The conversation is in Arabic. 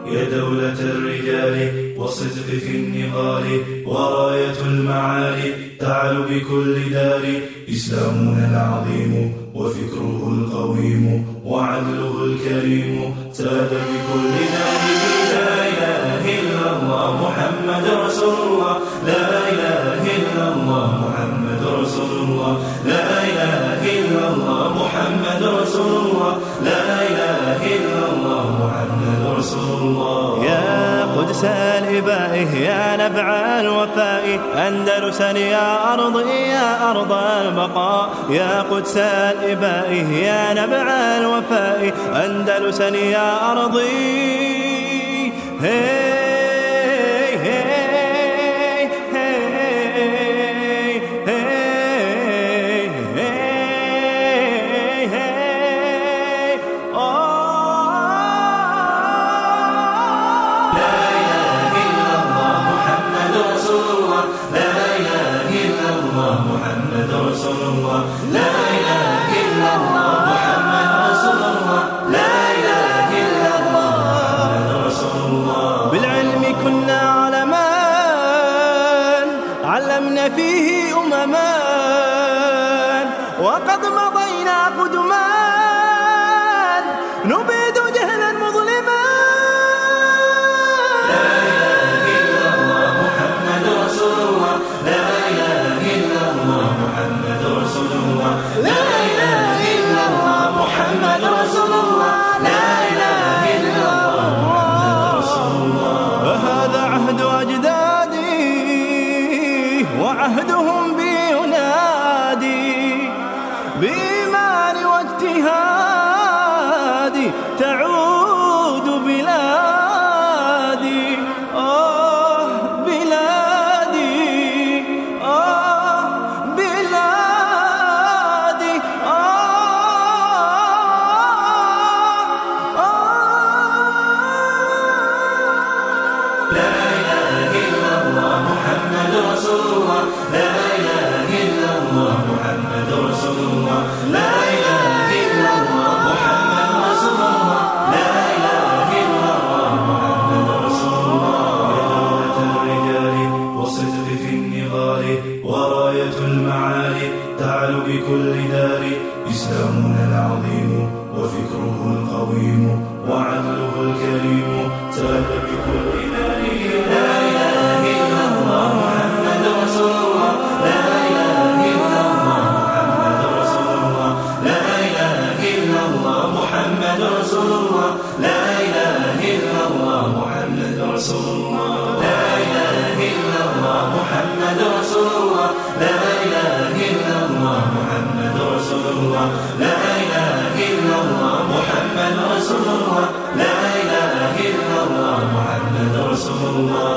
يا دولة الرجال والصدق في النضال، وراية المعالي تعلو بكل دار. إسلامنا العظيم وفكره القويم وعدله الكريم ساد بكل دار. لا إله إلا الله محمد رسول الله، لا إله إلا الله محمد رسول الله، لا إله إلا الله محمد رسول الله، لا إله إلا الله محمد رسول الله. يا قدس الإبائه يا نبع الوفاء، أندلسا يا أرضي يا أرض البقاء. يا قدس الإبائه يا نبع الوفاء، أندلسا يا أرضي. محمد رسول الله، لا إله إلا الله محمد رسول الله، لا إله إلا الله محمد رسول الله. بالعلم كنا علمان، علمنا فيه أممان، وقد مضينا قدمان نبيد جهلا مظلما. لا إله إلا الله محمد رسول الله، لا إله إلا الله محمد رسول الله، لا إله إلا الله محمد رسول الله، لا إله إلا الله محمد رسول الله. فهذا عهد أجدادي وعهدهم بي ينادي، بإيمان واجتهادي تعود بلادي. بلادي بلادي. لا إله إلا الله محمد رسول الله، لا إله إلا الله محمد رسول الله، لا إله إلا الله محمد رسول الله، لا إله إلا الله محمد رسول الله. يا دولة الرجال والصدق في النضال، وراية المعالي تعلو بكل دار. إسلامنا العظيم وفكره القويم وعدله الكريم ساد بكل دار. لا إله إلا الله محمد رسول الله، لا إله إلا الله محمد رسول الله، لا إله إلا الله محمد رسول الله، لا إله إلا الله محمد رسول الله، لا إله إلا الله محمد رسول الله، لا إله إلا الله محمد رسول الله، لا إله إلا الله محمد رسول الله، لا إله إلا الله محمد رسول الله.